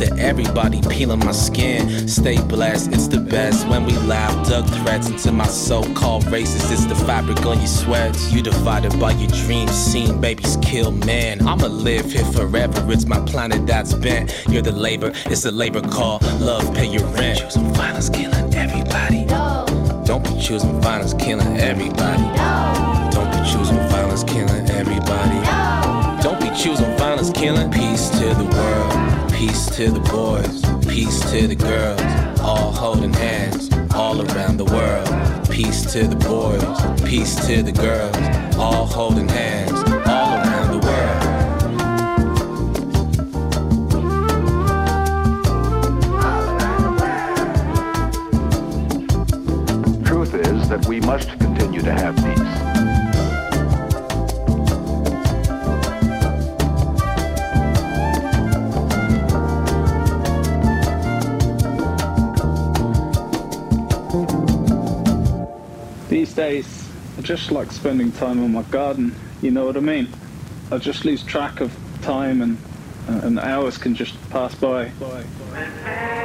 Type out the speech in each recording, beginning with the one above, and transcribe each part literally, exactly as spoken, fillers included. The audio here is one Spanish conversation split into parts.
to everybody peeling my skin. Stay blessed, it's the best. When we laugh, dug threats into my so-called racist. It's the fabric on your sweats. You divided by your dreams, seeing babies kill men. I'ma live here forever, it's my planet that's bent. You're the labor, it's a labor call. Love, pay your rent. Choosing violence, killing everybody. No. Don't be choosing violence, killing everybody. No. Don't be choosing violence, killing everybody. No. Don't be choosing violence, killing. Peace to the world, peace to the boys, peace to the girls, all holding hands, all around the world. Peace to the boys, peace to the girls, all holding hands, all around the world. Truth is that we must continue to have peace. These days, I just like spending time in my garden, you know what I mean? I just lose track of time and, uh, and hours can just pass by. by, by.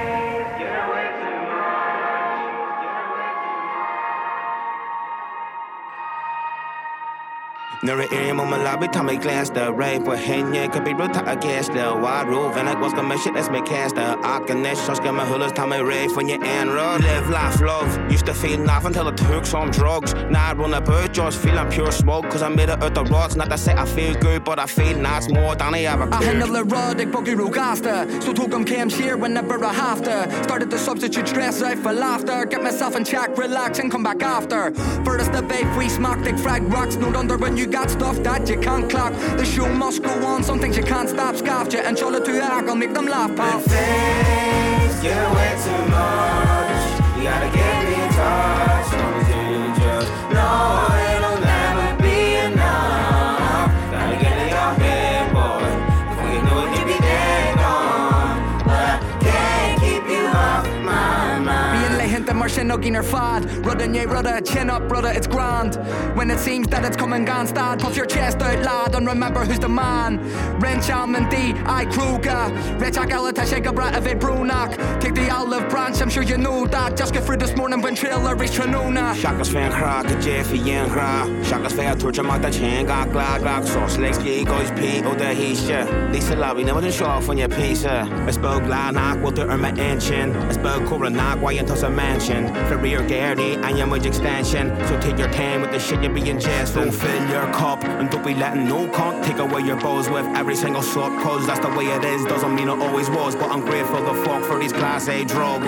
Nere aim on my lobby, time I glass the right for Henya, could be brutal, I guess the wide roof, and I was gonna shit, let's make cast the Arkanesh, so scam my hullers, time I rave when you and road. Live, laugh, love, used to feel nothing until I took some drugs. Now I run a bird, just feeling pure smoke, cause I made it out the rods. Not to say I feel good, but I feel that's more than I ever could. I handle a rod, ik buggy rugasta, so took them came here whenever I have to. Started to substitute stress out for laughter, get myself in check, relax, and come back after. First the vape, we smoke, take frag rocks, no wonder when you got stuff that you can't clock. The show must go on, some things you can't stop. Scoffed you and show it to your act, I'll make them laugh, pal. When things get way too much, you gotta get me in touch. Don't you just know it'll never be enough. Gotta get in your head, boy, before you know it, you'll be dead gone. But I can't keep you off my mind. Being late, hint the Martian, no gainer fad. Rudder, yeah, rudder, chin up, brother, it's grand. When it seems that it's come and gone, start, puff your chest out, lad, and remember who's the man. Wrench, Almond, D, I, Kruger. Rechak, Elita, Shake a brat of it, Brunak. Take the olive branch, I'm sure you know that. Just get through this morning when trailer reached Tranona. Shakas fan crack, a Jeffy and crack. Shakas fan torture, my the chain, got glad, glad, sauce, legs, gay, guys, pee, oh, the heisha. Lisa Lobby, never to show off on your pizza. I spoke Lanak, what the Irma Anchin. I spoke Koronak, why into a mansion. For rear Gary, and your much extension. So take your time with the shit you're being just. Don't fill your cup, and don't be letting no cunt take away your balls with every single suck. Cause that's the way it is, doesn't mean it always was. But I'm grateful to fuck for these class A drugs.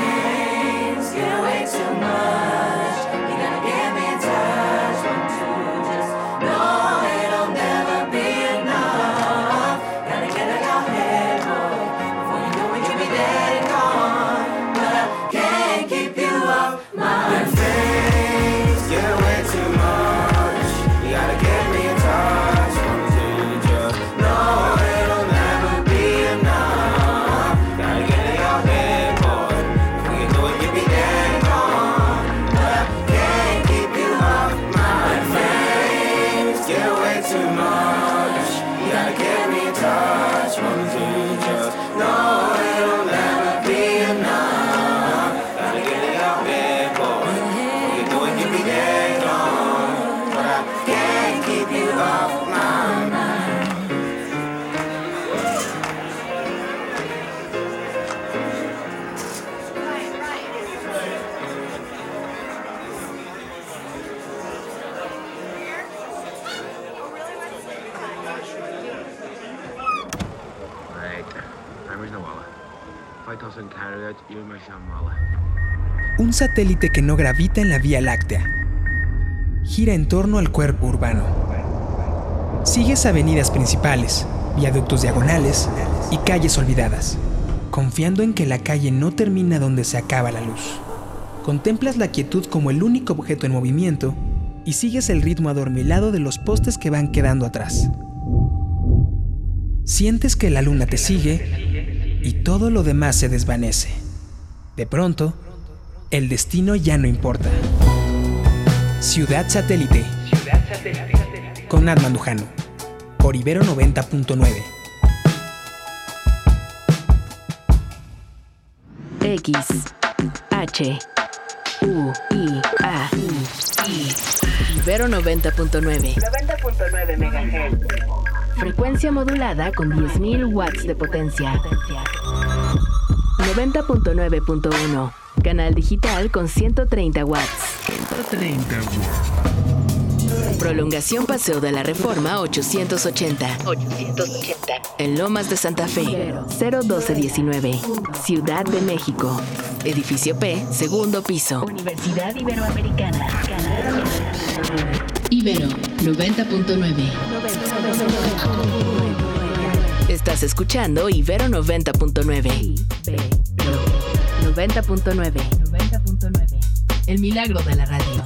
Things get way too much. You gotta get me in touch. Want to just know it'll never be enough. Gotta get out your head, boy, before you know it, you'll be dead and gone. But I can't keep you off my When things get way too much, you gotta get me in touch. Want to just know it'll never be enough. Gotta get in your head, boy, before you know it, you'll be dead and gone. But I can't keep you off my mind. When things get way too much, you gotta get me in touch. Want to just know it'll never be enough. Gotta get in your head, boy, before you know it, you'll be dead gone. But I can't keep you off my mind. Un satélite que no gravita en la Vía Láctea. Gira en torno al cuerpo urbano. Sigues avenidas principales, viaductos diagonales y calles olvidadas, confiando en que la calle no termina donde se acaba la luz. Contemplas la quietud como el único objeto en movimiento y sigues el ritmo adormilado de los postes que van quedando atrás. Sientes que la luna te sigue y todo lo demás se desvanece. De pronto, el destino ya no importa. Ciudad Satélite. Con Nat Mandujano. Por Ibero noventa punto nueve. X, H, U, I, A, I. Ibero noventa punto nueve. noventa punto nueve megahertz. Frecuencia modulada con diez mil watts de potencia. noventa punto nueve punto uno. Canal digital con ciento treinta watts. ciento treinta watts. Prolongación Paseo de la Reforma ochocientos ochenta. ochocientos ochenta. En Lomas de Santa Fe. cero doce diecinueve. Ciudad de México. Edificio P, segundo piso. Universidad Iberoamericana. Ibero noventa punto nueve. Estás escuchando Ibero noventa punto nueve. noventa punto nueve. noventa punto nueve. El milagro de la radio.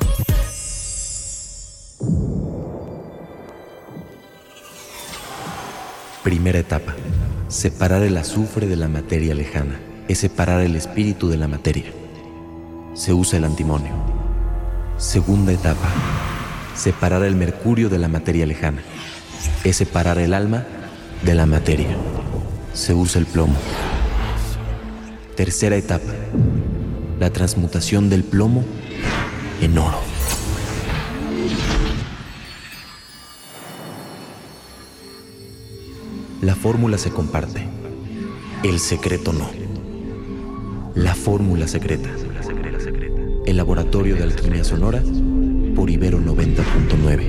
Primera etapa. Separar el azufre de la materia lejana. Es separar el espíritu de la materia. Se usa el antimonio. Segunda etapa. Separar el mercurio de la materia lejana. Es separar el alma de la materia. Se usa el plomo. Tercera etapa. La transmutación del plomo en oro. La fórmula se comparte. El secreto no. La fórmula secreta. El laboratorio de alquimia sonora por Ibero noventa punto nueve.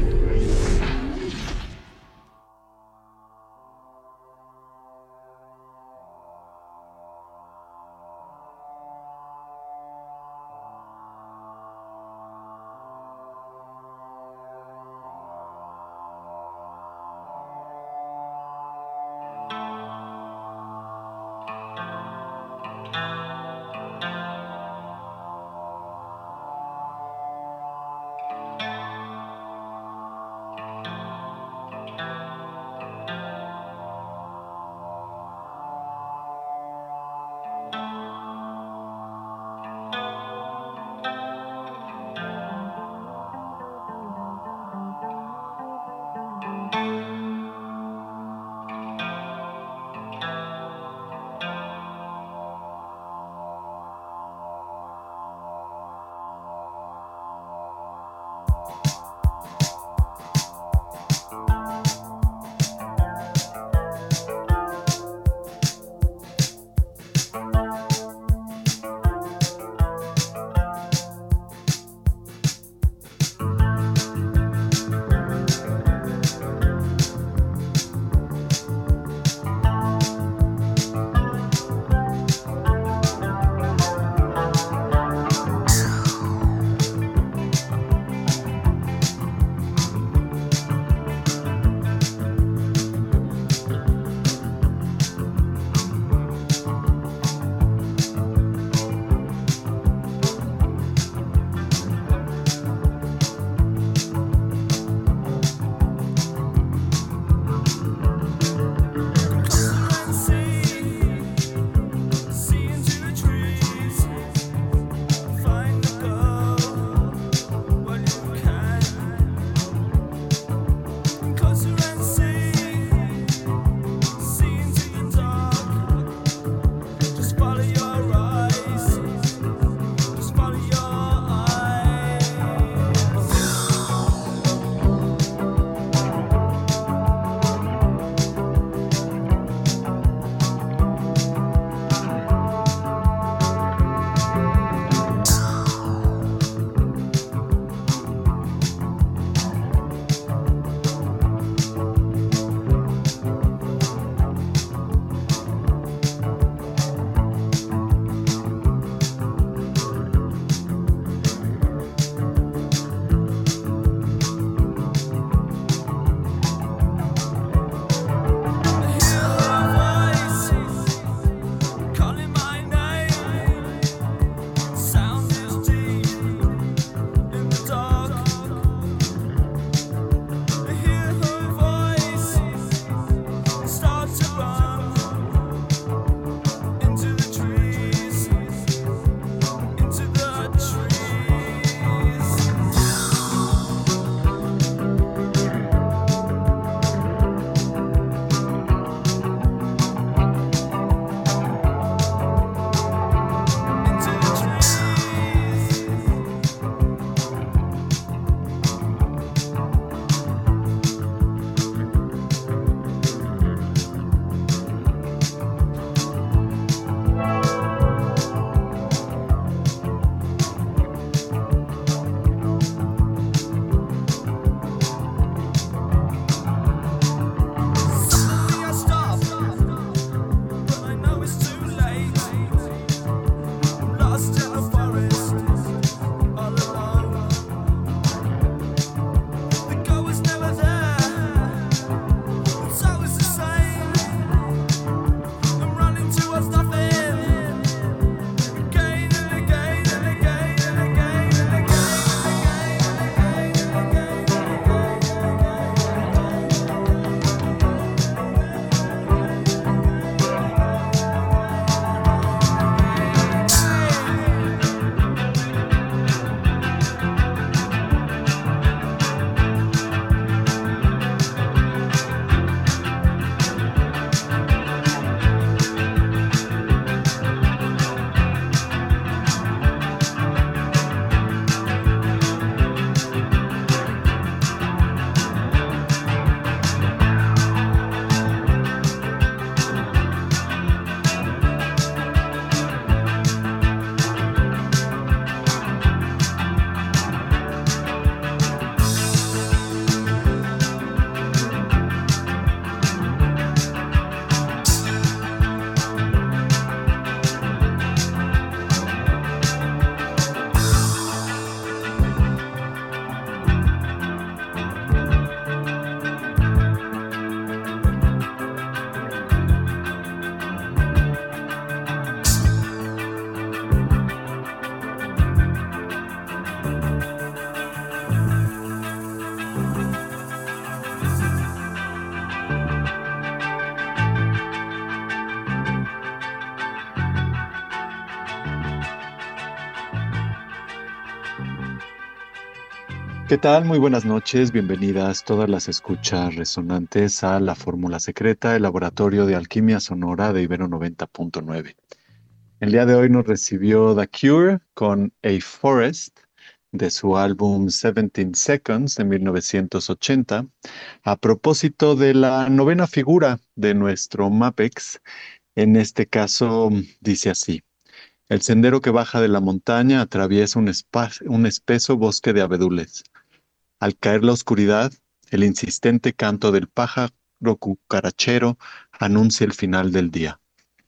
¿Qué tal? Muy buenas noches, bienvenidas todas las escuchas resonantes a La Fórmula Secreta, el laboratorio de alquimia sonora de Ibero noventa punto nueve. El día de hoy nos recibió The Cure con A Forest de su álbum diecisiete Seconds de mil novecientos ochenta, a propósito de la novena figura de nuestro Mapex. En este caso dice así: el sendero que baja de la montaña atraviesa un, espa- un espeso bosque de abedules. Al caer la oscuridad, el insistente canto del pájaro cucarachero anuncia el final del día.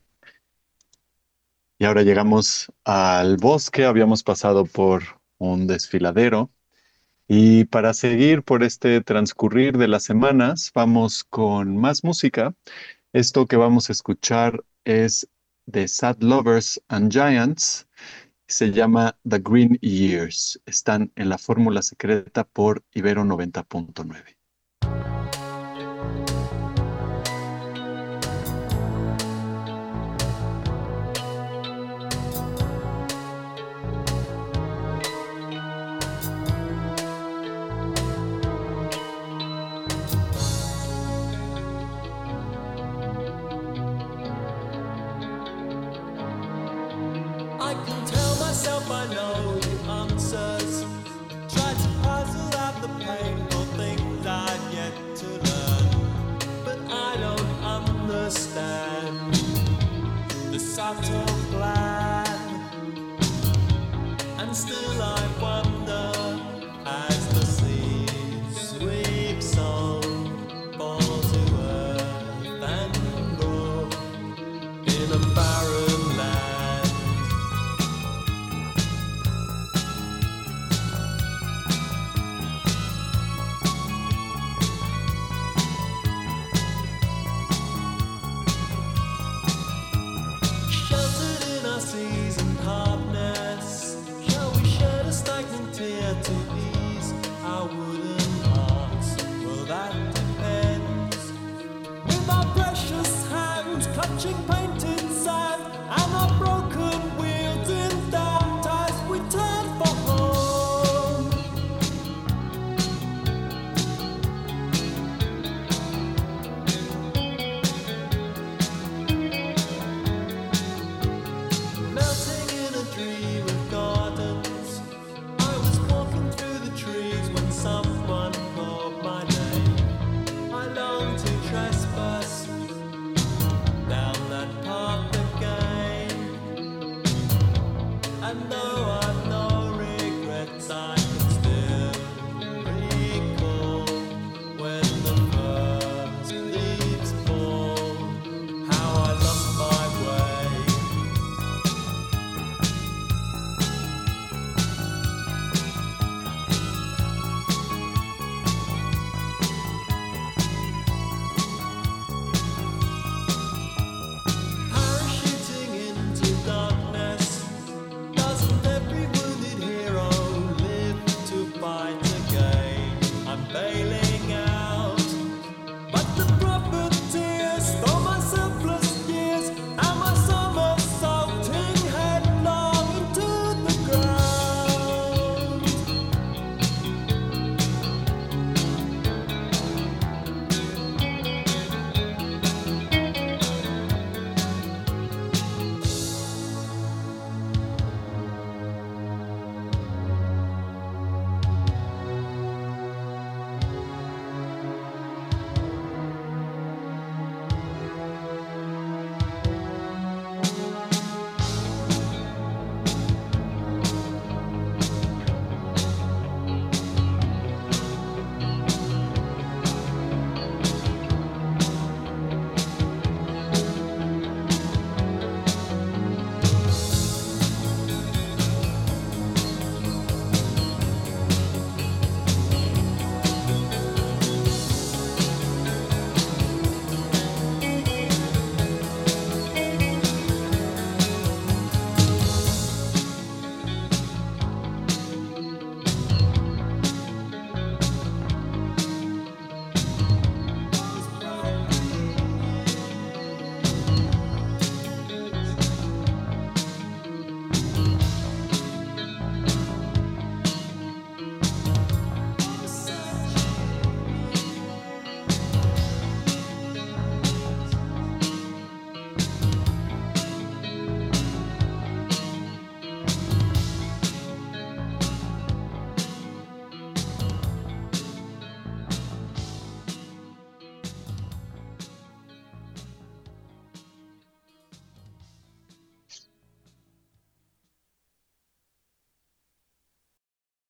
Y ahora llegamos al bosque, habíamos pasado por un desfiladero. Y para seguir por este transcurrir de las semanas, vamos con más música. Esto que vamos a escuchar es de Sad Lovers and Giants. Se llama The Green Years. Están en La Fórmula Secreta por Ibero noventa punto nueve. I can tell myself I know the answers. Try to puzzle out the painful things I've yet to learn. But I don't understand the subtle plan. And still I wonder as the sea sweeps on, fall to earth and grow in a barren land. To ease our wooden hearts, well that depends. With our precious hands clutching painted sand.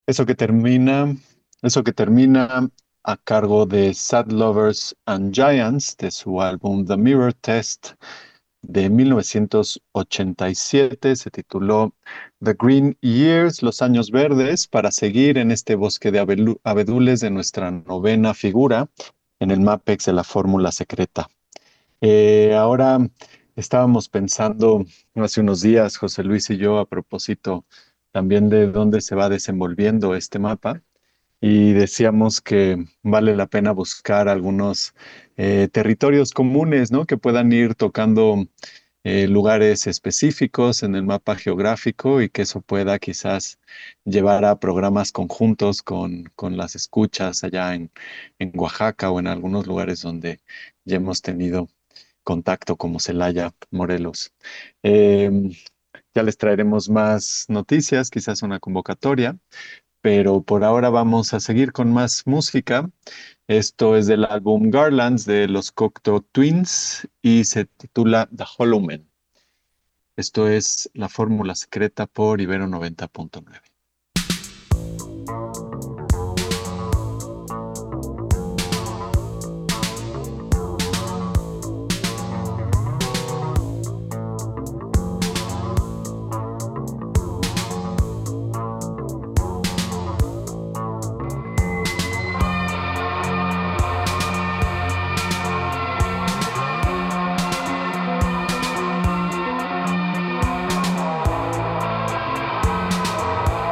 Eso que termina, eso que termina a cargo de Sad Lovers and Giants de su álbum The Mirror Test de mil novecientos ochenta y siete, se tituló The Green Years, Los Años Verdes, para seguir en este bosque de abelu- abedules de nuestra novena figura en el MAPEX de la fórmula secreta. Eh, ahora estábamos pensando hace unos días, José Luis y yo, a propósito también de dónde se va desenvolviendo este mapa, y decíamos que vale la pena buscar algunos eh, territorios comunes, ¿no? Que puedan ir tocando eh, lugares específicos en el mapa geográfico y que eso pueda quizás llevar a programas conjuntos con, con las escuchas allá en, en Oaxaca o en algunos lugares donde ya hemos tenido contacto, como Celaya, Morelos. Eh, ya les traeremos más noticias, quizás una convocatoria, pero por ahora vamos a seguir con más música. Esto es del álbum Garlands de los Cocteau Twins y se titula The Hollow Man. Esto es La Fórmula Secreta por Ibero noventa punto nueve. Thank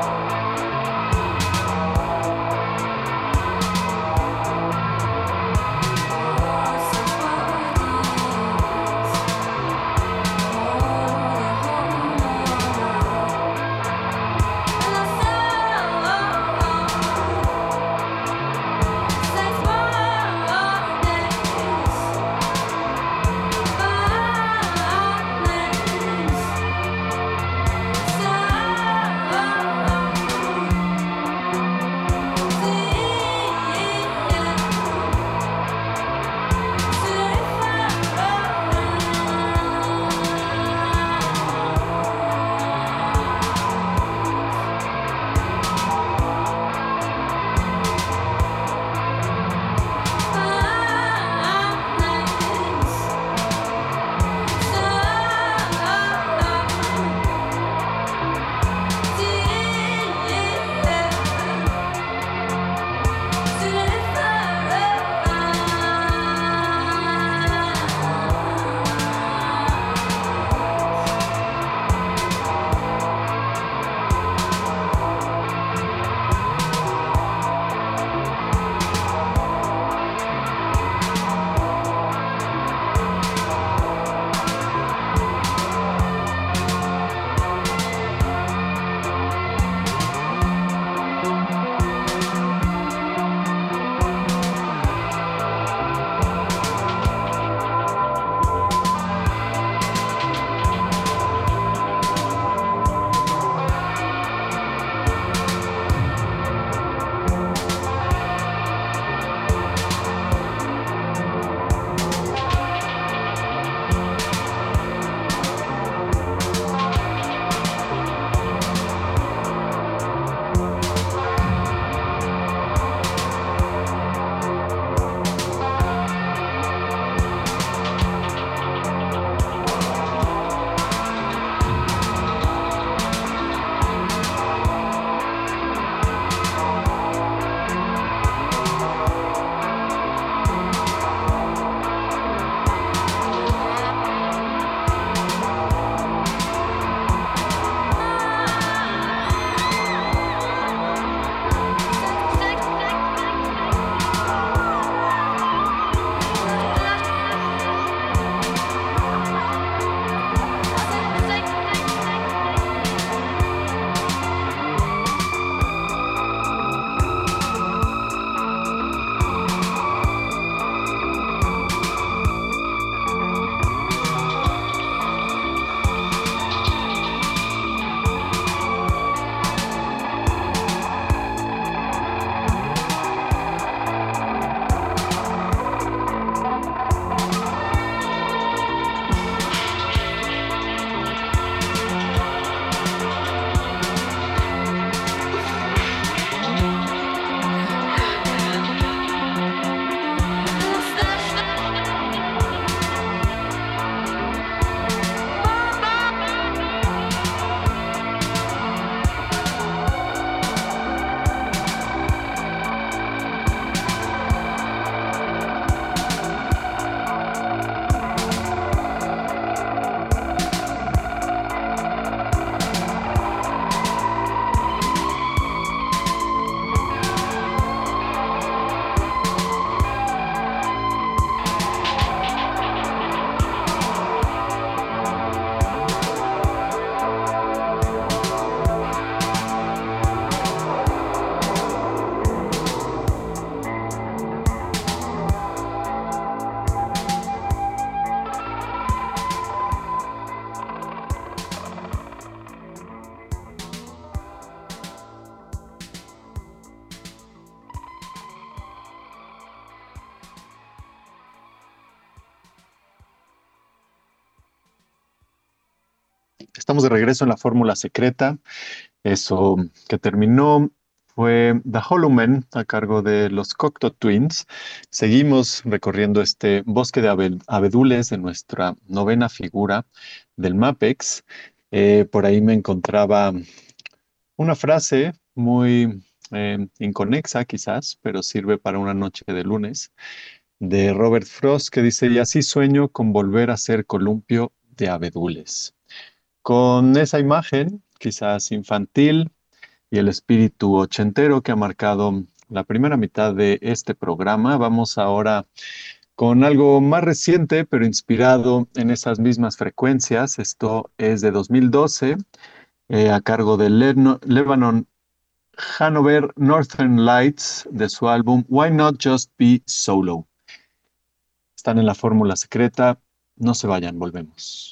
Estamos de regreso en la fórmula secreta. Eso que terminó fue The Hollow Man a cargo de los Cocteau Twins. Seguimos recorriendo este bosque de abe- abedules de nuestra novena figura del MAPEX. Eh, por ahí me encontraba una frase muy eh, inconexa quizás, pero sirve para una noche de lunes, de Robert Frost, que dice: y así sueño con volver a ser columpio de abedules. Con esa imagen, quizás infantil, y el espíritu ochentero que ha marcado la primera mitad de este programa, vamos ahora con algo más reciente, pero inspirado en esas mismas frecuencias. Esto es de dos mil doce, eh, a cargo de Leno- Lebanon Hanover Northern Lights, de su álbum Why Not Just Be Solo. Están en la fórmula secreta. No se vayan, volvemos.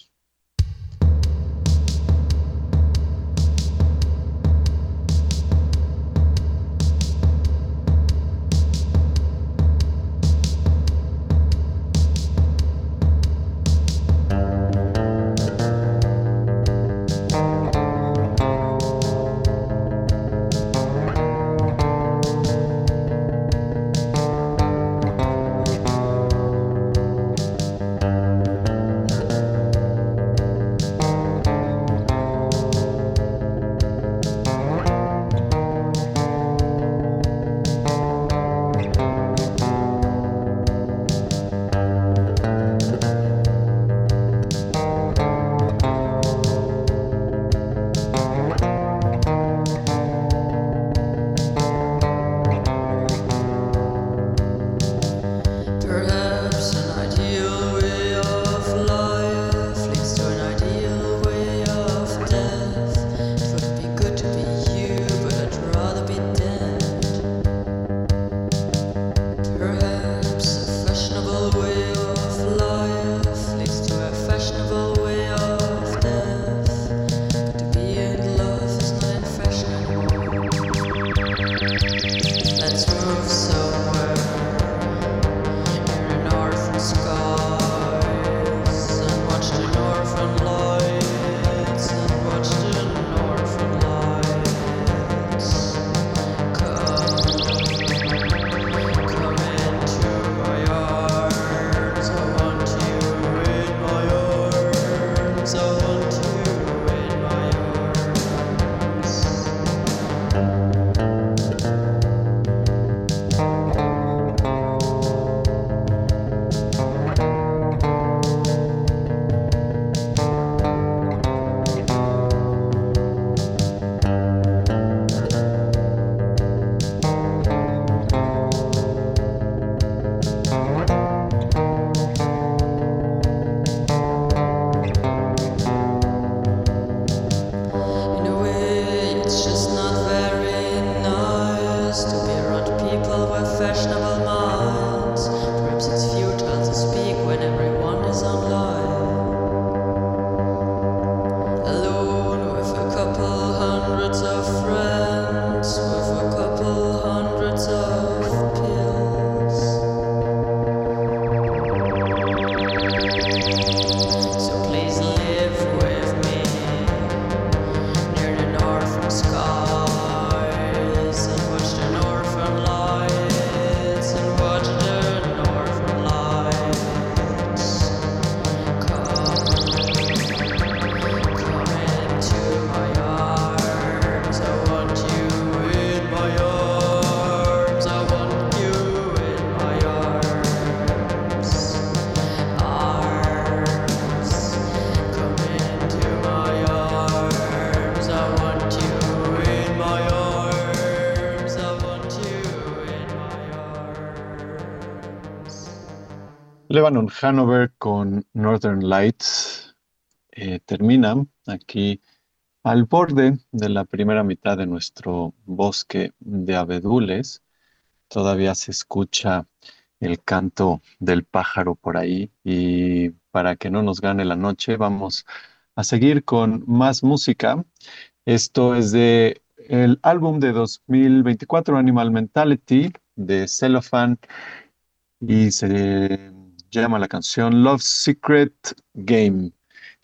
Lebanon Hanover con Northern Lights eh, termina aquí al borde de la primera mitad de nuestro bosque de abedules. Todavía se escucha el canto del pájaro por ahí, y para que no nos gane la noche vamos a seguir con más música. Esto es de el álbum de dos mil veinticuatro, Animal Mentality, de Cellophane, y se llama la canción Love Secret Game.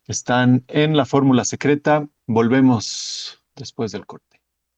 Están en la fórmula secreta. Volvemos después del corte.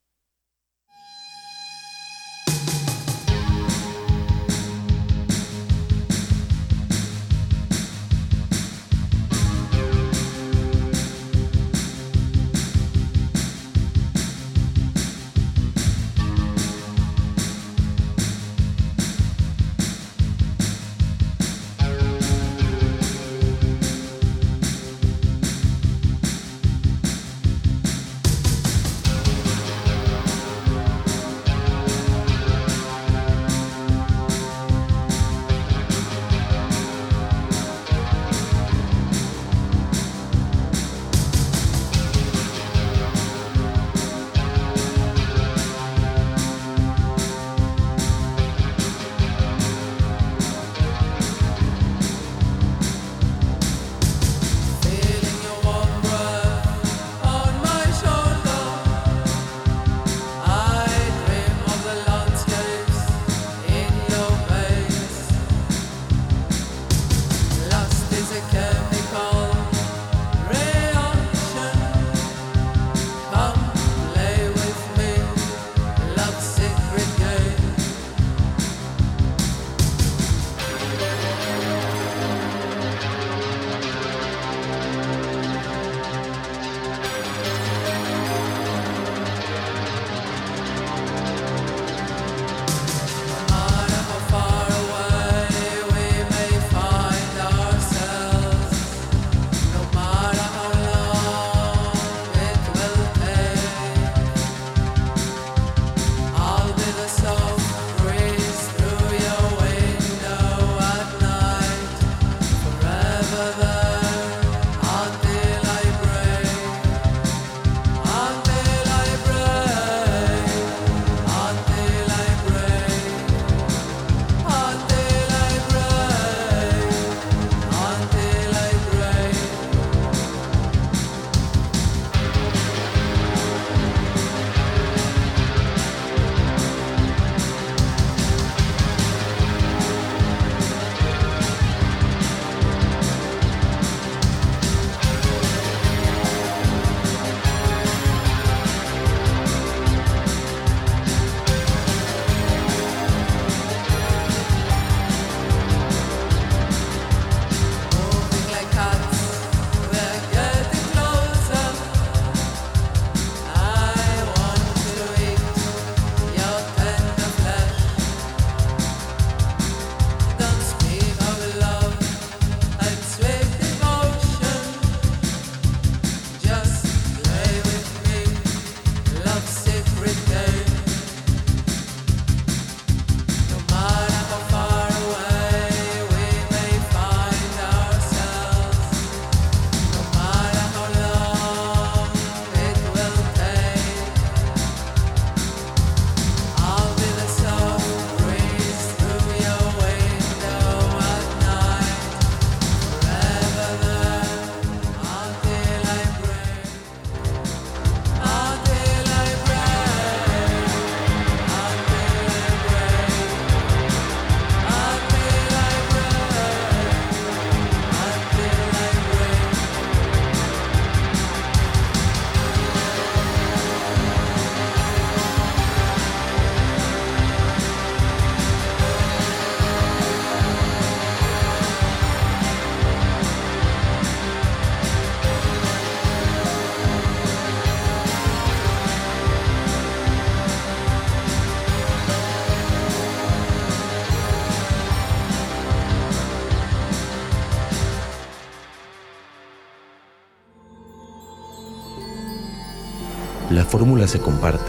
La fórmula se comparte.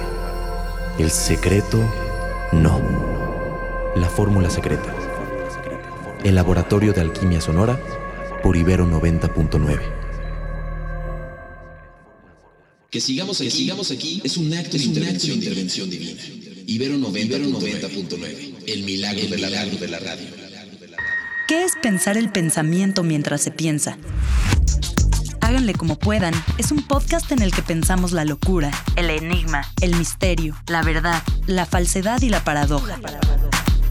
El secreto, no. La fórmula secreta. El laboratorio de alquimia sonora por Ibero noventa punto nueve. Que sigamos aquí, que sigamos aquí es un acto, es de, un intervención, acto de intervención divina. Ibero noventa punto nueve. El milagro, el de, la milagro de la radio. ¿Qué es pensar el pensamiento mientras se piensa? Háganle como puedan, es un podcast en el que pensamos la locura, el enigma, el misterio, la verdad, la falsedad y la paradoja.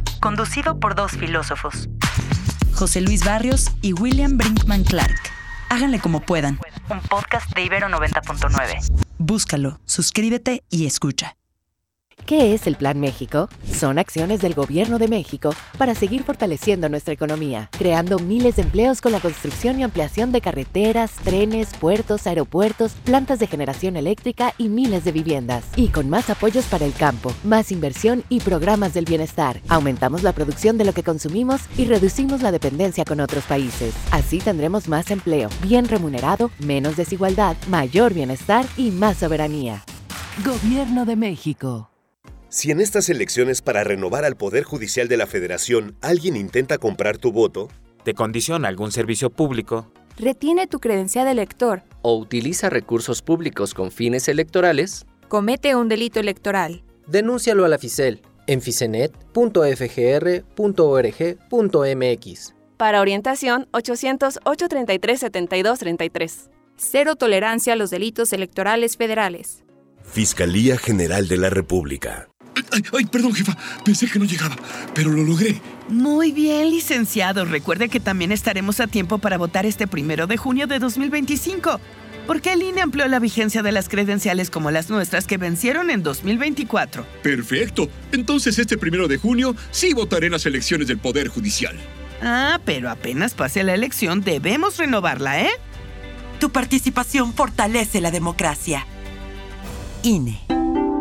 Conducido por dos filósofos, José Luis Barrios y William Brinkman Clark. Háganle como puedan. Un podcast de Ibero noventa punto nueve. Búscalo, suscríbete y escucha. ¿Qué es el Plan México? Son acciones del Gobierno de México para seguir fortaleciendo nuestra economía, creando miles de empleos con la construcción y ampliación de carreteras, trenes, puertos, aeropuertos, plantas de generación eléctrica y miles de viviendas. Y con más apoyos para el campo, más inversión y programas del bienestar. Aumentamos la producción de lo que consumimos y reducimos la dependencia con otros países. Así tendremos más empleo, bien remunerado, menos desigualdad, mayor bienestar y más soberanía. Gobierno de México. Si en estas elecciones para renovar al Poder Judicial de la Federación alguien intenta comprar tu voto, te condiciona algún servicio público, retiene tu credencial de elector o utiliza recursos públicos con fines electorales, comete un delito electoral. Denúncialo a la Ficel en ficenet punto f g r punto org punto m x. Para orientación, ochocientos, ochocientos treinta y tres, setenta y dos treinta y tres. Cero tolerancia a los delitos electorales federales. Fiscalía General de la República. Ay, ay, perdón, jefa. Pensé que no llegaba, pero lo logré. Muy bien, licenciado. Recuerde que también estaremos a tiempo para votar este primero de junio de dos mil veinticinco. Porque el I N E amplió la vigencia de las credenciales como las nuestras que vencieron en dos mil veinticuatro. Perfecto. Entonces este primero de junio sí votaré en las elecciones del Poder Judicial. Ah, pero apenas pase la elección debemos renovarla, ¿eh? Tu participación fortalece la democracia. I N E.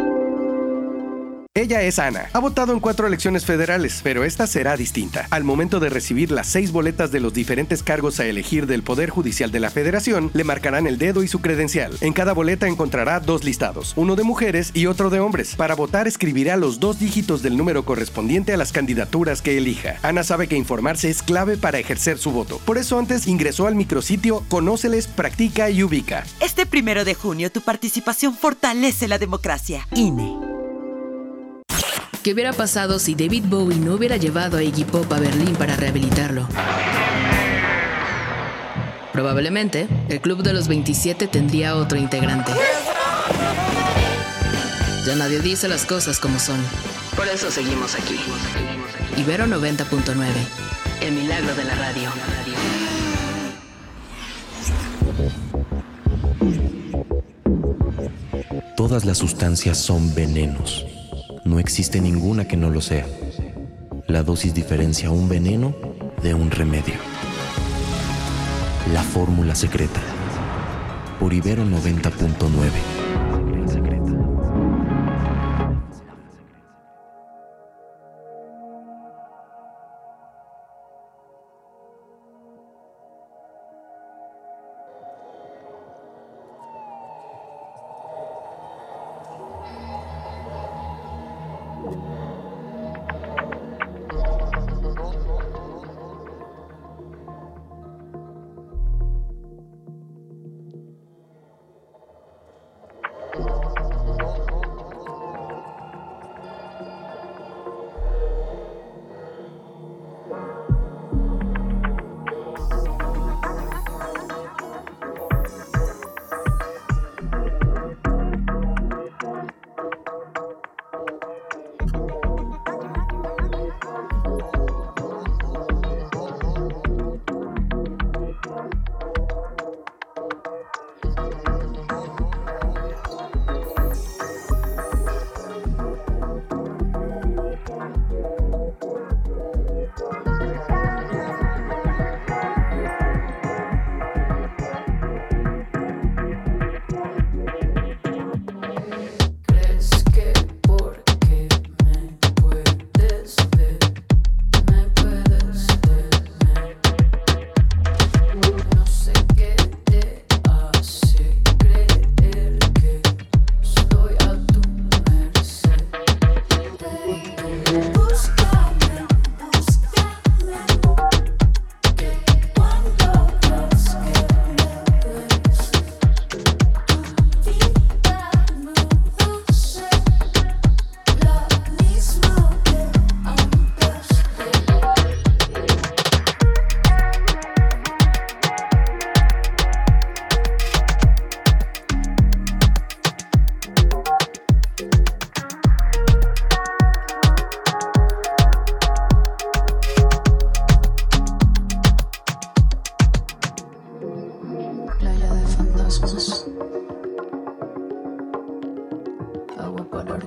Ella es Ana. Ha votado en cuatro elecciones federales, pero esta será distinta. Al momento de recibir las seis boletas de los diferentes cargos a elegir del Poder Judicial de la Federación, le marcarán el dedo y su credencial. En cada boleta encontrará dos listados, uno de mujeres y otro de hombres. Para votar escribirá los dos dígitos del número correspondiente a las candidaturas que elija. Ana sabe que informarse es clave para ejercer su voto. Por eso antes ingresó al micrositio Conóceles, Practica y Ubica. Este primero de junio tu participación fortalece la democracia. I N E. ¿Qué hubiera pasado si David Bowie no hubiera llevado a Iggy Pop a Berlín para rehabilitarlo? Probablemente, el Club de los veintisiete tendría otro integrante. Ya nadie dice las cosas como son. Por eso seguimos aquí. Ibero noventa punto nueve, el milagro de la radio. Todas las sustancias son venenos. No existe ninguna que no lo sea. La dosis diferencia un veneno de un remedio. La fórmula secreta. Por Ibero noventa punto nueve.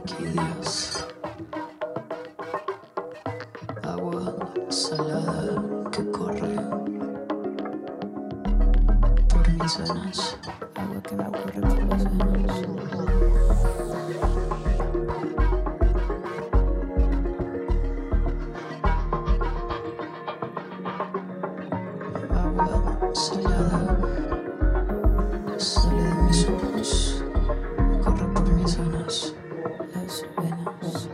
orquídeas, agua salada que corre por mis venas, agua que me corre por las venas. Agua salada sale de mis ojos, corre por mis venas, las venas.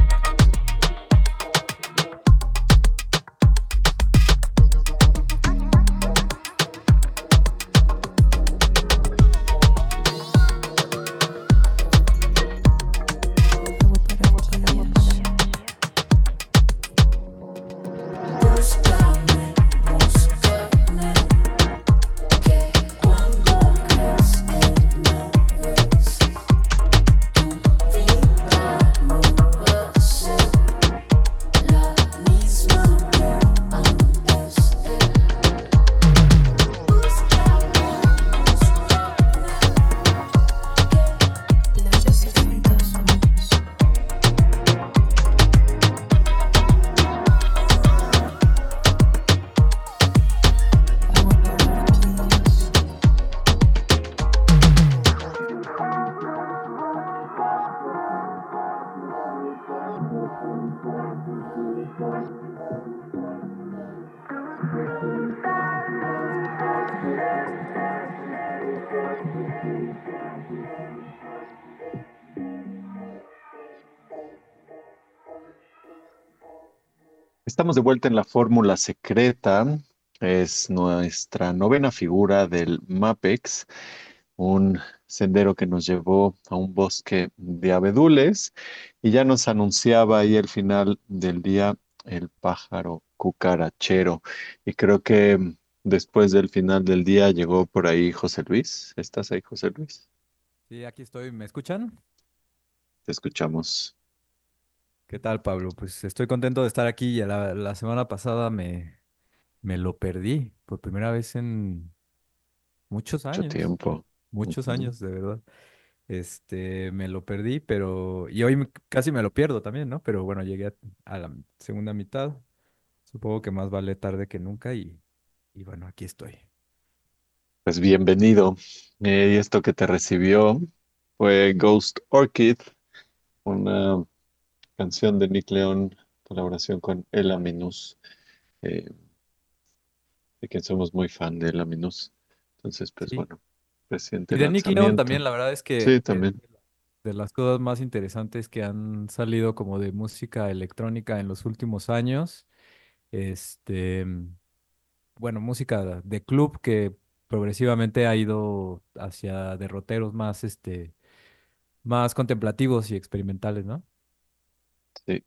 Estamos de vuelta en la fórmula secreta. Es nuestra novena figura del MAPEX, un sendero que nos llevó a un bosque de abedules y ya nos anunciaba ahí el final del día el pájaro cucarachero. Y creo que después del final del día llegó por ahí José Luis. ¿Estás ahí, José Luis? Sí, aquí estoy. ¿Me escuchan? Te escuchamos. ¿Qué tal, Pablo? Pues estoy contento de estar aquí. Ya la, la semana pasada me, me lo perdí por primera vez en muchos Mucho años. tiempo. Muchos Ujú. años, de verdad. Este, me lo perdí, pero... Y hoy me- casi me lo pierdo también, ¿no? Pero bueno, llegué a, a la segunda mitad. Supongo que más vale tarde que nunca y, y bueno, aquí estoy. Pues bienvenido. Eh, y esto que te recibió fue Ghost Orchid, una canción de Nick León, colaboración con Ella Minus, eh, de quien somos muy fan de Ella Minus. Entonces, pues Sí. bueno, reciente Y de Nick Leon también, lanzamiento. la verdad es que Sí, es también. de las cosas más interesantes que han salido como de música electrónica en los últimos años. Este, bueno, música de club que progresivamente ha ido hacia derroteros más, este, más contemplativos y experimentales, ¿no? Sí.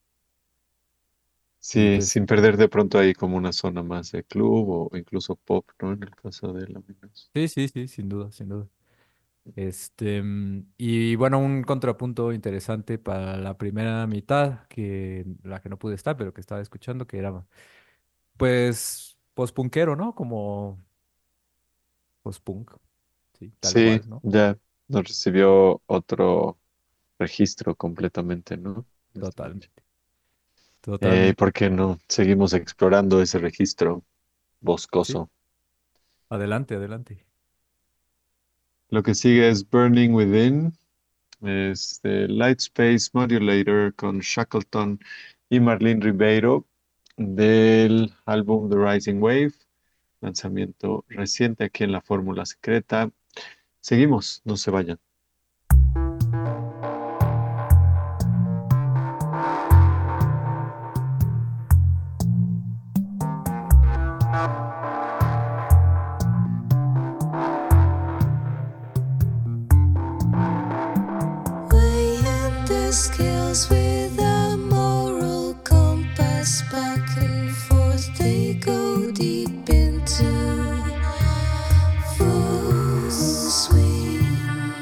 Y Sí, pues sin perder de pronto ahí como una zona más de club o incluso pop, ¿no? En el caso de Ella Minus. sí, sí, sí, sin duda, sin duda. Este, mm, y bueno, un contrapunto interesante para la primera mitad, que la que no pude estar, pero que estaba escuchando, que era pues post-punkero, ¿no? Como post-punk, sí, tal Sí, cual, ¿no? ya nos recibió otro registro completamente, ¿no? Esta noche. Totalmente, Eh, totalmente. ¿por qué no? Seguimos explorando ese registro Sí, boscoso. adelante, adelante. Lo que sigue es Burning Within, es de Lightspace Modulator con Shackleton y Marlene Ribeiro del álbum The Rising Wave, lanzamiento reciente aquí en la Fórmula Secreta. Seguimos, no se vayan. Weighing the scales with a moral compass, back and forth they go deep into full swing.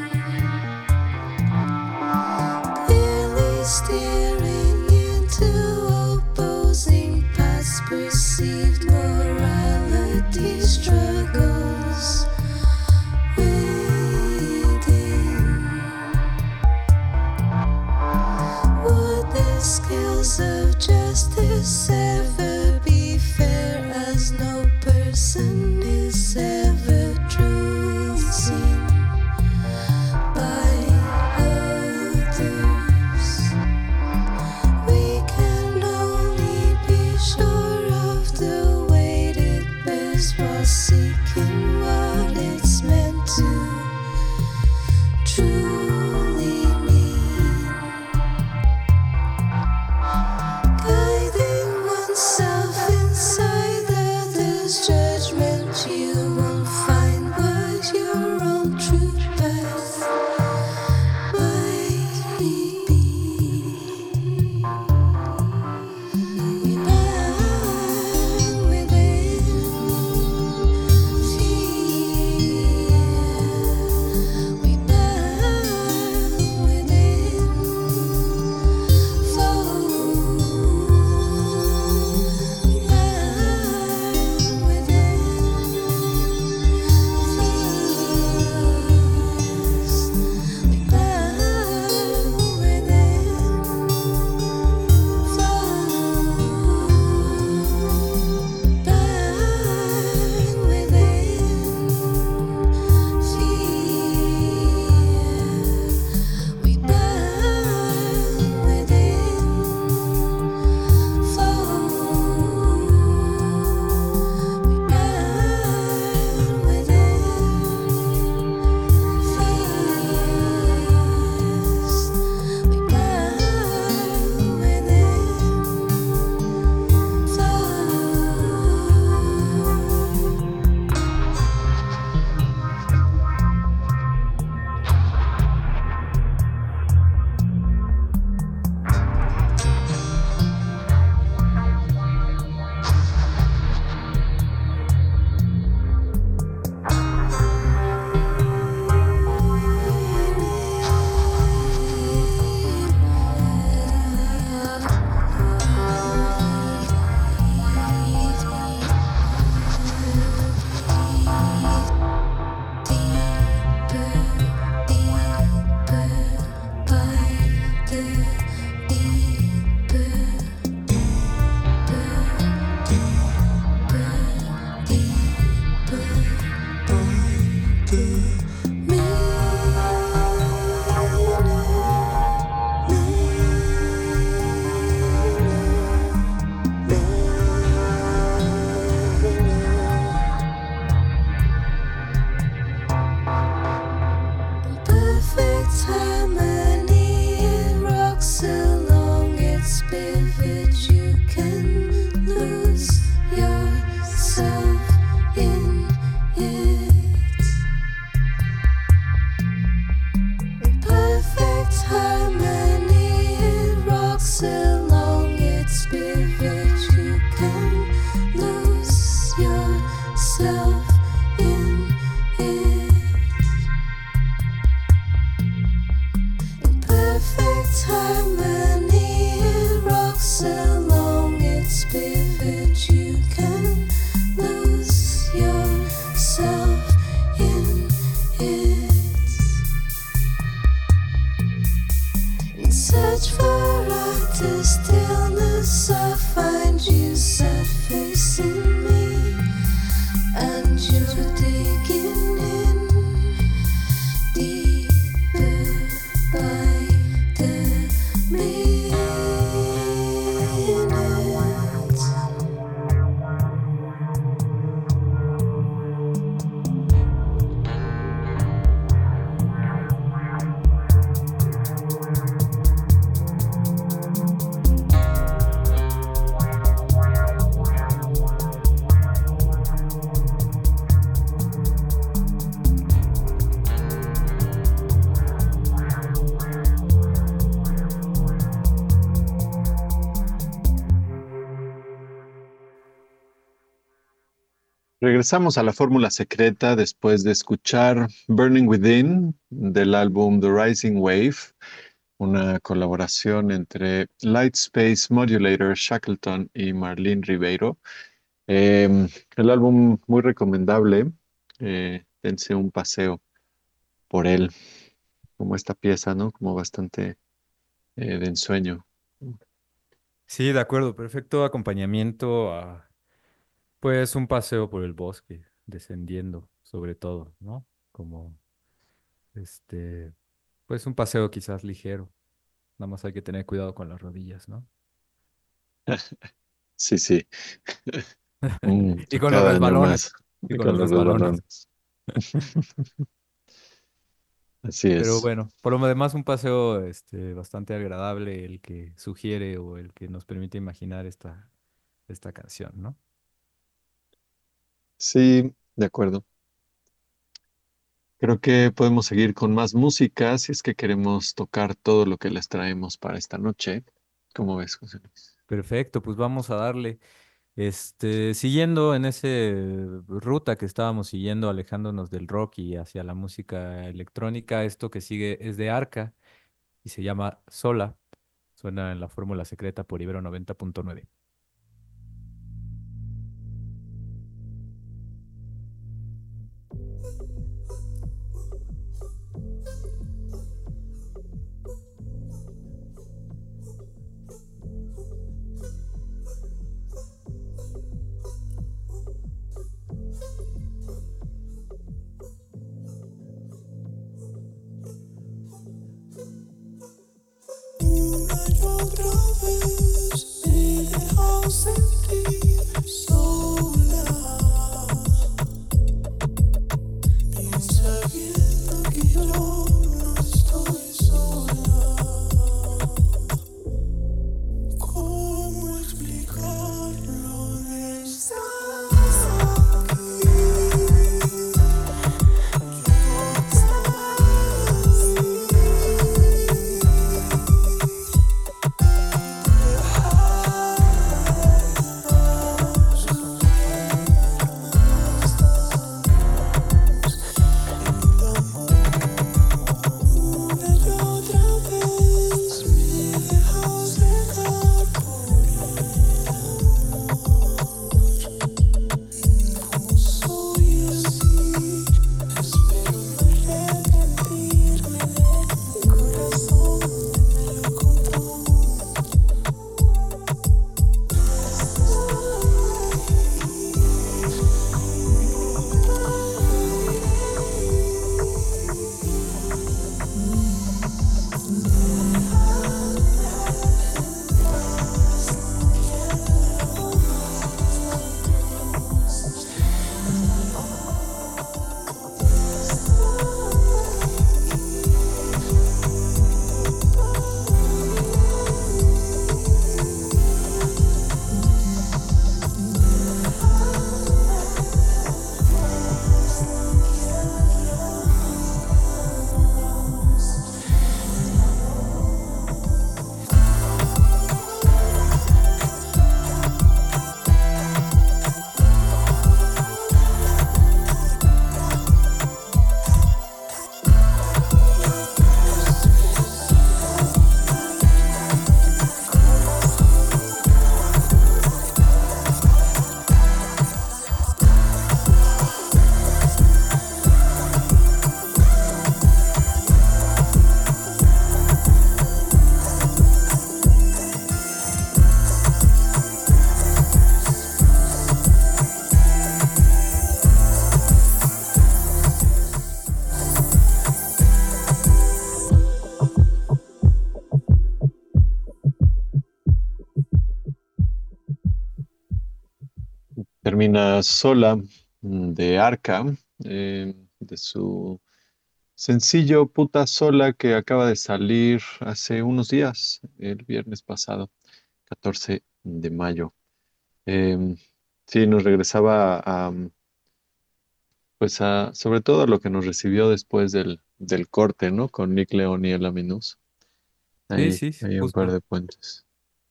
Clearly steering into opposing paths, perceived morality struggles within. perfect harmony. It rocks along its pivot. You can lose yourself in it. Perfect harmony. It rocks along its pivot. You can lose yourself in it. Perfect harmony. It rocks along its pivot. You can lose yourself in it. In search for utter stillness, I find you sat facing me, and you're digging in deeper by the minute. Regresamos a la fórmula secreta después de escuchar Burning Within del álbum The Rising Wave, una colaboración entre Lightspace Modulator, Shackleton y Marlene Ribeiro. Eh, el álbum muy recomendable, eh, dense un paseo por él, como esta pieza, ¿no? Como bastante eh, de ensueño. Sí, de acuerdo, perfecto acompañamiento a, pues, un paseo por el bosque, descendiendo, sobre todo, ¿no? Como, este, pues, un paseo quizás ligero. Nada más hay que tener cuidado con las rodillas, ¿no? Sí, sí. Mm, Y con los cada año resbalones. más. Y Y con con los los resbalones. resbalones. Así Pero es. bueno, por lo demás un paseo este, bastante agradable, el que sugiere o el que nos permite imaginar esta, esta canción, ¿no? Sí, de acuerdo. Creo que podemos seguir con más música si es que queremos tocar todo lo que les traemos para esta noche. ¿Cómo ves, José Luis? Perfecto, pues vamos a darle. Este, siguiendo en esa ruta que estábamos siguiendo, alejándonos del rock y hacia la música electrónica, esto que sigue es de Arca y se llama Sola. Suena en la fórmula secreta por Ibero noventa punto nueve. Otra vez me dejaste termina Sola de Arca, eh, de su sencillo Puta Sola que acaba de salir hace unos días, el viernes pasado, catorce de mayo. Eh, sí, nos regresaba a, pues a, sobre todo a lo que nos recibió después del, del corte, ¿no? Con Nick León y Ela Minus. Sí, Ahí, sí, sí, hay un par justo. de puentes.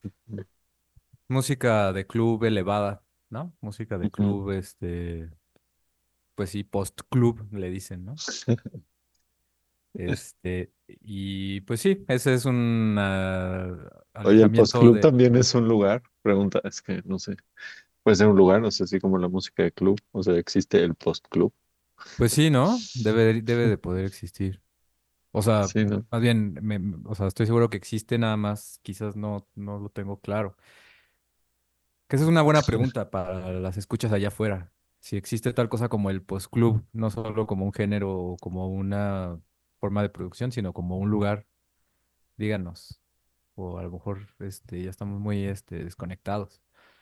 Música de club elevada, ¿no? Música de Ujú. club, este, pues sí, post-club le dicen, ¿no? Este, y pues sí, ese es un ah, Oye, el alejamiento postclub de, también es un lugar. Pregunta, es que no sé. Puede ser un lugar, no sé, así como la música de club. O sea, existe el postclub. pues sí, ¿no? Debe, debe de poder existir. O sea, Sí, ¿no? más bien, me- me- o sea, estoy seguro que existe, nada más, quizás no, no lo tengo claro. Que esa es una buena pregunta para las escuchas allá afuera. Si existe tal cosa como el postclub, no solo como un género o como una forma de producción, sino como un lugar, díganos. O a lo mejor este, ya estamos muy este, desconectados.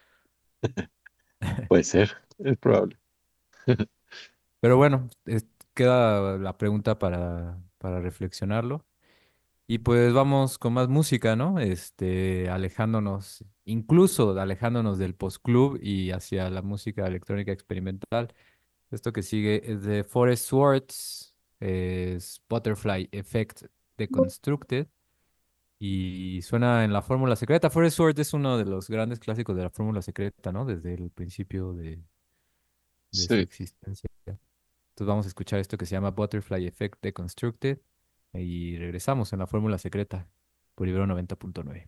Puede ser, es probable. Pero bueno, es- queda la pregunta para, para reflexionarlo. Y pues vamos con más música, ¿no? Este, alejándonos, incluso alejándonos del post-club y hacia la música electrónica experimental. Esto que sigue es de Forest Swords, es Butterfly Effect Deconstructed y suena en la Fórmula Secreta. Forest Swords es uno de los grandes clásicos de la Fórmula Secreta, ¿no? Desde el principio de, de su Sí. existencia. Entonces vamos a escuchar esto que se llama Butterfly Effect Deconstructed y regresamos en la Fórmula Secreta por Ibero noventa punto nueve.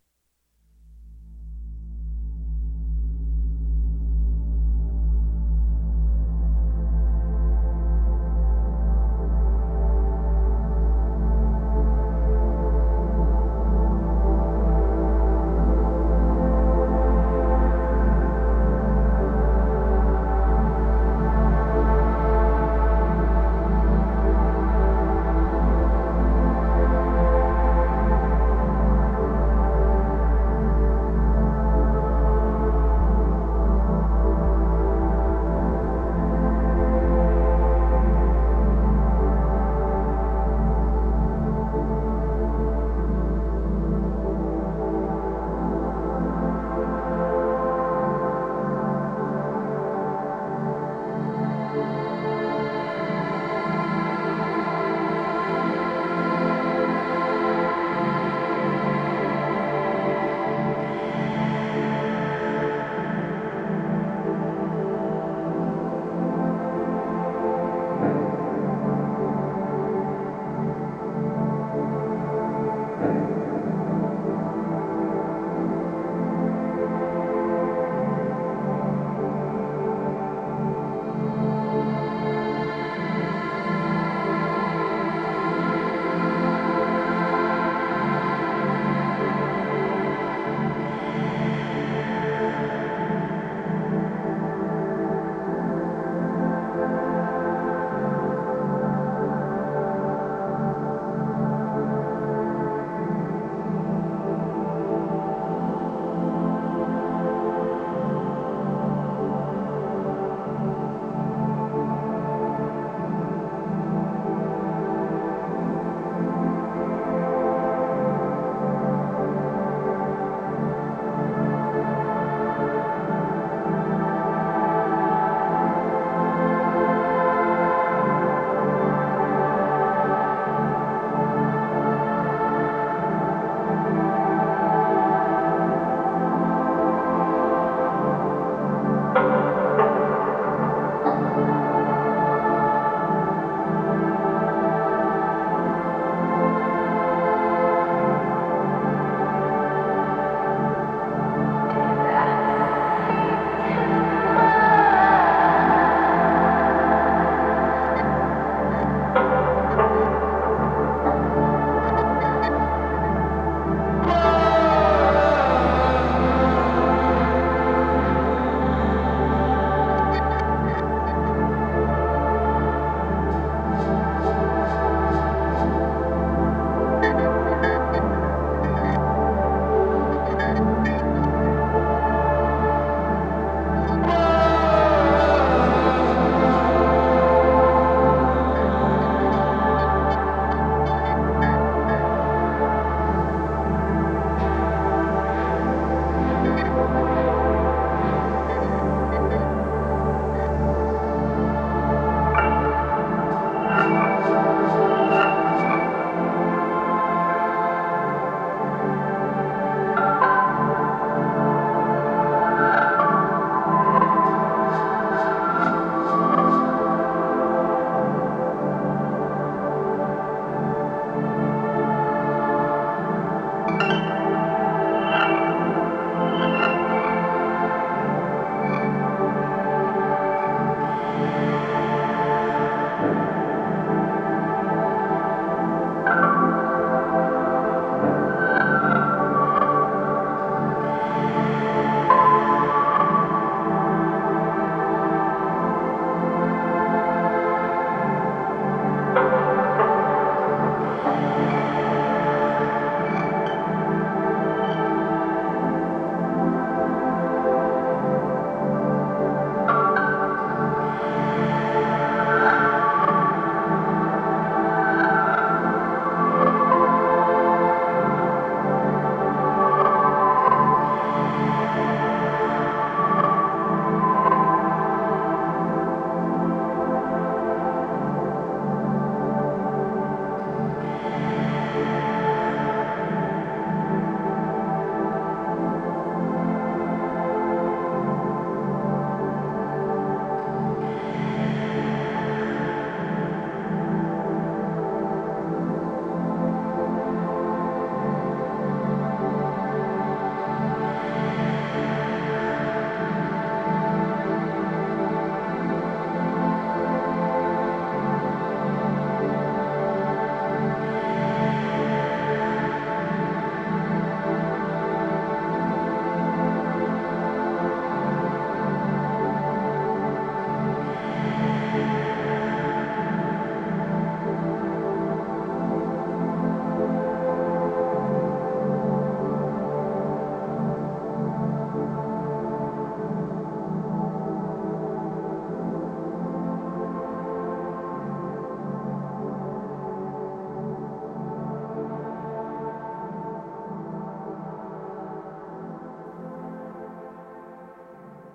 Thank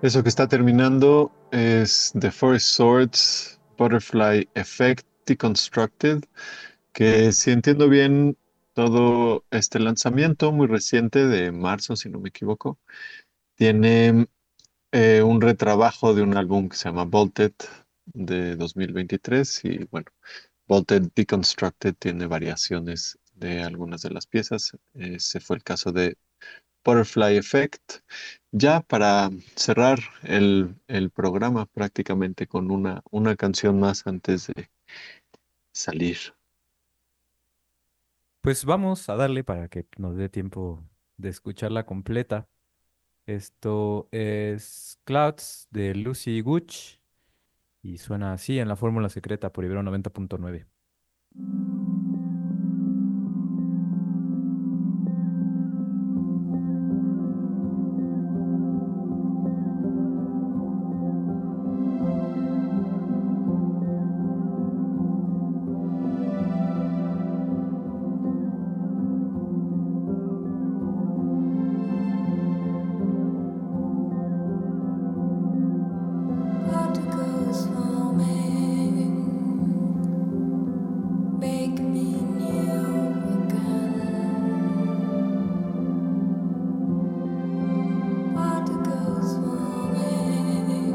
Eso que está terminando es The Forest Swords Butterfly Effect Deconstructed, que si entiendo bien todo este lanzamiento muy reciente de marzo, si no me equivoco, tiene eh, un retrabajo de un álbum que se llama Bolted de dos mil veintitrés y bueno, Bolted Deconstructed tiene variaciones de algunas de las piezas. Ese fue el caso de Butterfly Effect. Ya para cerrar el, el programa prácticamente con una, una canción más antes de salir. Pues vamos a darle para que nos dé tiempo de escucharla completa. Esto es Clouds de Lucy Gooch y suena así en la Fórmula Secreta por Ibero noventa punto nueve. Particles forming, make me new again. Particles forming,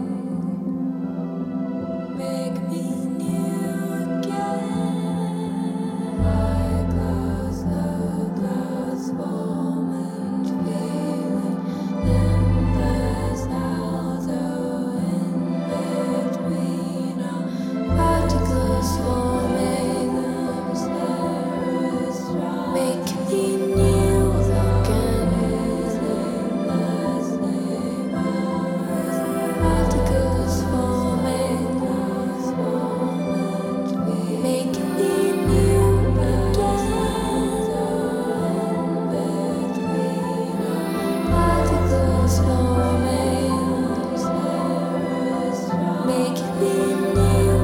make me new again. Like glass, the glass form and feeling, then there's now the particles forming themselves, make me new again. Particles forming themselves, make me new again. Particles forming themselves, make me new.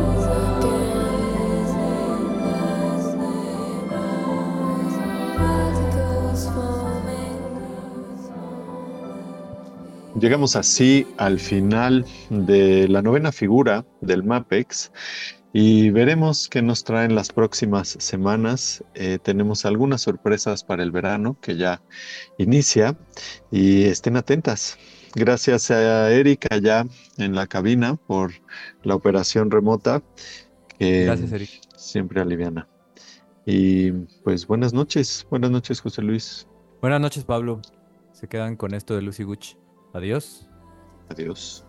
Llegamos así al final de la novena figura del MAPEX y veremos qué nos traen las próximas semanas. Eh, tenemos algunas sorpresas para el verano que ya inicia y estén atentas. Gracias a Erika ya en la cabina por la operación remota. Que Gracias, Erika. Siempre aliviana. Y pues buenas noches. Buenas noches, José Luis. Buenas noches, Pablo. Se quedan con esto de Lucy Gooch. Adiós. Adiós.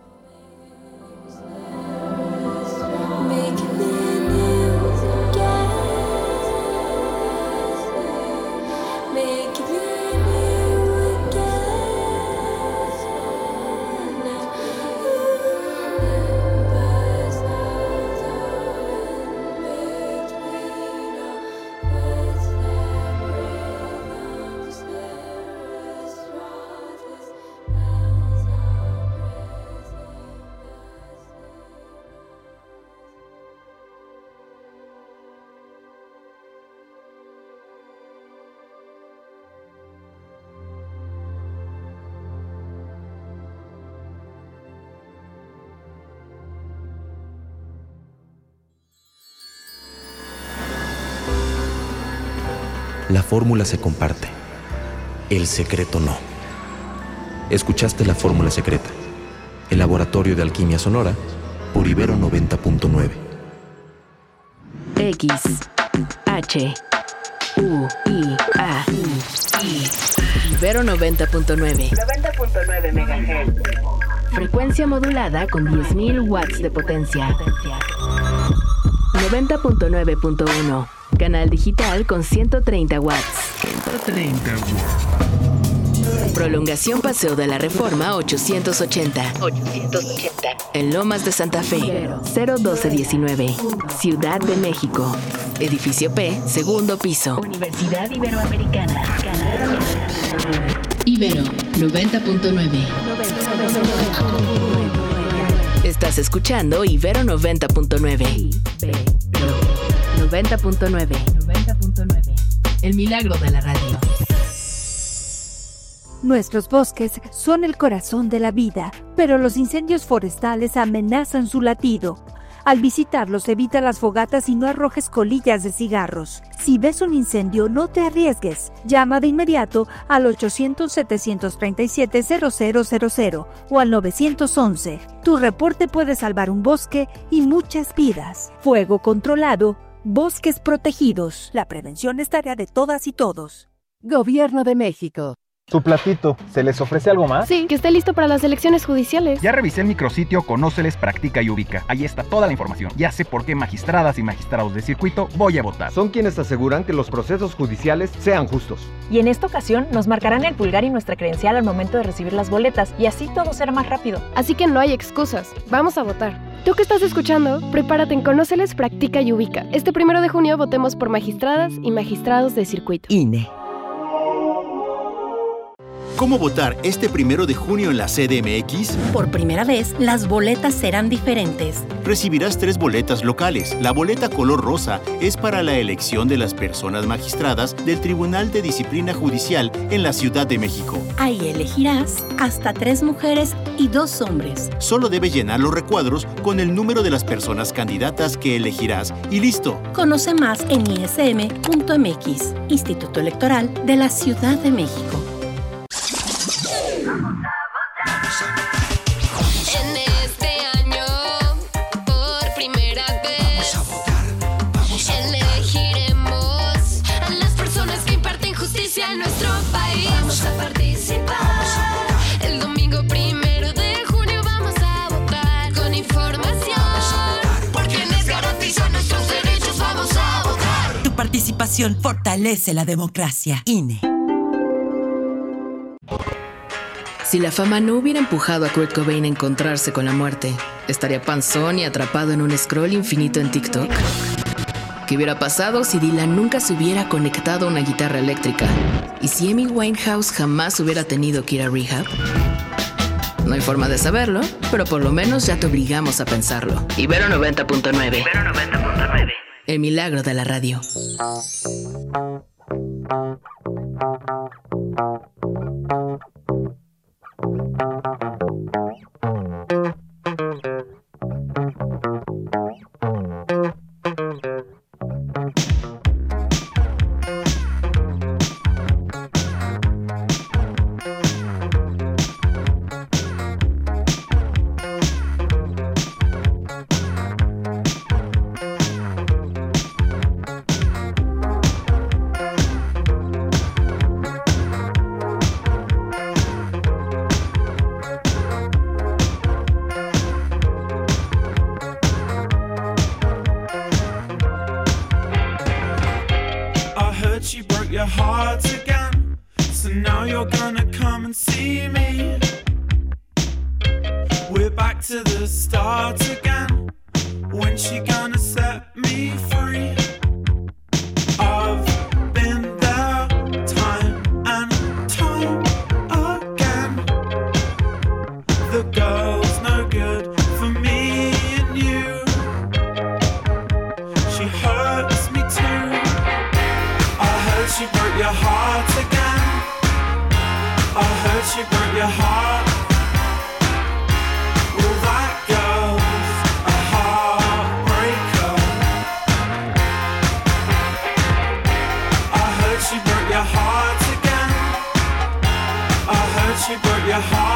La fórmula se comparte. El secreto no. Escuchaste La Fórmula Secreta, el laboratorio de alquimia sonora por Ibero noventa punto nueve. X, H, U, I, A, I. Ibero noventa punto nueve. noventa punto nueve megahertz. Frecuencia modulada con diez mil watts de potencia. noventa punto nueve punto uno. Canal digital con ciento treinta watts. ciento treinta watts. Prolongación Paseo de la Reforma ochocientos ochenta. ochocientos ochenta. En Lomas de Santa Fe. cero doce diecinueve. Ciudad de México. Edificio P, segundo piso. Universidad Iberoamericana. Ibero noventa punto nueve. Estás escuchando Ibero noventa punto nueve. noventa punto nueve. noventa punto nueve. El milagro de la radio. Nuestros bosques son el corazón de la vida, pero los incendios forestales amenazan su latido. Al visitarlos, evita las fogatas y no arrojes colillas de cigarros. Si ves un incendio, no te arriesgues. Llama de inmediato al ochocientos, setecientos treinta y siete, cero cero cero cero o al nueve once. Tu reporte puede salvar un bosque y muchas vidas. Fuego controlado, bosques protegidos. La prevención es tarea de todas y todos. Gobierno de México. Su platito, ¿se les ofrece algo más? Sí, que esté listo para las elecciones judiciales. Ya revisé el micrositio Conóceles, Practica y Ubica. Ahí está toda la información. Ya sé por qué magistradas y magistrados de circuito voy a votar. Son quienes aseguran que los procesos judiciales sean justos. Y en esta ocasión nos marcarán el pulgar y nuestra credencial al momento de recibir las boletas, y así todo será más rápido. Así que no hay excusas. Vamos a votar. Tú que estás escuchando, prepárate en Conóceles, Practica y Ubica. Este primero de junio votemos por magistradas y magistrados de circuito. I N E. ¿Cómo votar este primero de junio en la C D M X? Por primera vez, las boletas serán diferentes. Recibirás tres boletas locales. La boleta color rosa es para la elección de las personas magistradas del Tribunal de Disciplina Judicial en la Ciudad de México. Ahí elegirás hasta tres mujeres y dos hombres. Solo debes llenar los recuadros con el número de las personas candidatas que elegirás y listo. Conoce más en i s m punto m x, Instituto Electoral de la Ciudad de México. En este año, por primera vez, elegiremos a las personas que imparten justicia en nuestro país. Vamos a participar. El domingo primero de junio vamos a votar con información, porque les garantiza nuestros derechos. Vamos a votar. Tu participación fortalece la democracia. I N E. Si la fama no hubiera empujado a Kurt Cobain a encontrarse con la muerte, ¿estaría panzón y atrapado en un scroll infinito en TikTok? ¿Qué hubiera pasado si Dylan nunca se hubiera conectado a una guitarra eléctrica? ¿Y si Amy Winehouse jamás hubiera tenido que ir a rehab? No hay forma de saberlo, pero por lo menos ya te obligamos a pensarlo. Ibero noventa punto nueve. Ibero noventa punto nueve. El milagro de la radio. She broke your heart again, so now you're gonna come and see me. We're back to the start again. When she gonna set me free? I've been there time and time again. The girl's no good for me and you. She hurts me too. She broke your heart again. I heard she broke your heart. Well, that girl's a heartbreaker. I heard she broke your heart again. I heard she broke your heart.